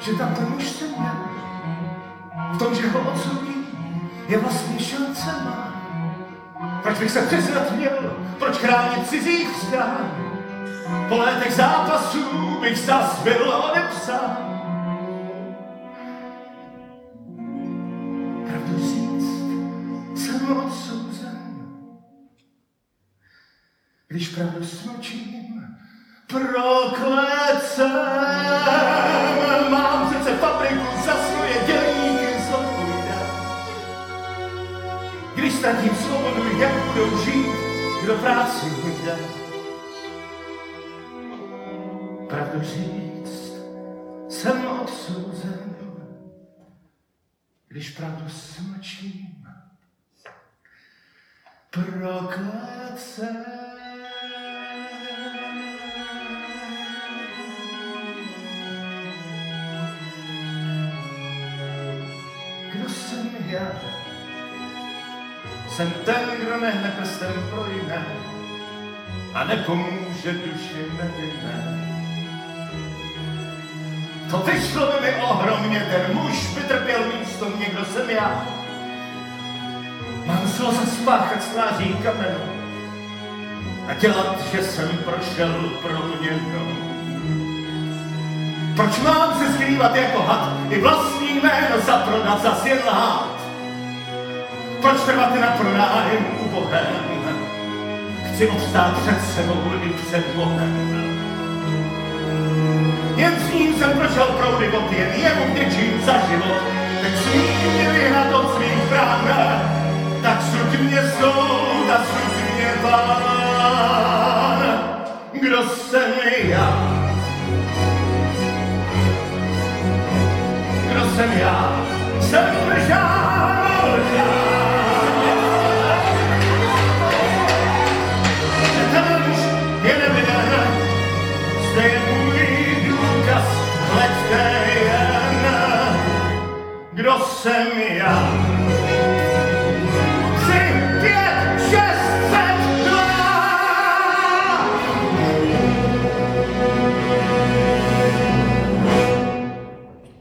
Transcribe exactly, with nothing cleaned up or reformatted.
že tam ten muž jsem já. V tom, že ho odsudí, je vlastně šance má. Proč bych se přiznat měl, proč chránit cizích vztah? Po létech zápasů bych zas byl odepsán. Pravdu říct, jsem odsouzen. Když pravdu smlčím, proklet jsem. Mám přece fabriku za svoje dělníky zodpovídat. Když ztratím svobodu, jak budou žít, kdo práci mi dá. Pravdu říct, jsem odsouzen. Když pravdu smlčím, proklet jsem. Kdo jsem já? Jsem ten, kdo nehne prstem pro jiné a nepomůže duši nevinné. To vyšlo by mi ohromně, ten muž by trpěl místo mě, kdo jsem já. Mám sloze spáchat stráží kamenu a dělat, že jsem prošel proměnou. Proč mám se skrývat jako had i vlastní jméno zaprodat, zas jen lhát? Proč trvat na pronájem u Bohem? Chci obstát před sebou i před Bohem. Jen s ním jsem prošel proudy vod, jen jemu vděčím za život. Teď smím mě vyhnat od svých brán, tak suď mě soud a suď mě pán. Kdo jsem já? Kdo jsem já? Jsem žádnou ten muž je nevinen, zde je můj důkaz, hleďte jen. Kdo jsem já?